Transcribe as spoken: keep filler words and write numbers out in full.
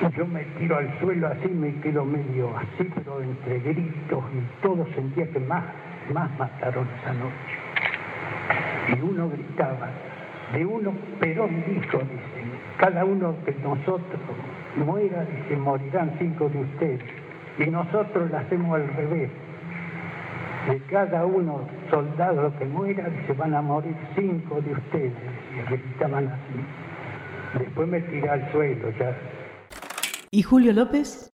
Yo me tiro al suelo así, me quedo medio así, pero entre gritos y todo sentía que más, más mataron esa noche. Y uno gritaba, de uno Perón dijo, dice, cada uno de nosotros muera, dice, morirán cinco de ustedes. Y nosotros lo hacemos al revés. De cada uno soldado que muera, dice, van a morir cinco de ustedes. Y gritaban así. Después me tiré al suelo ya. ¿Y Julio López?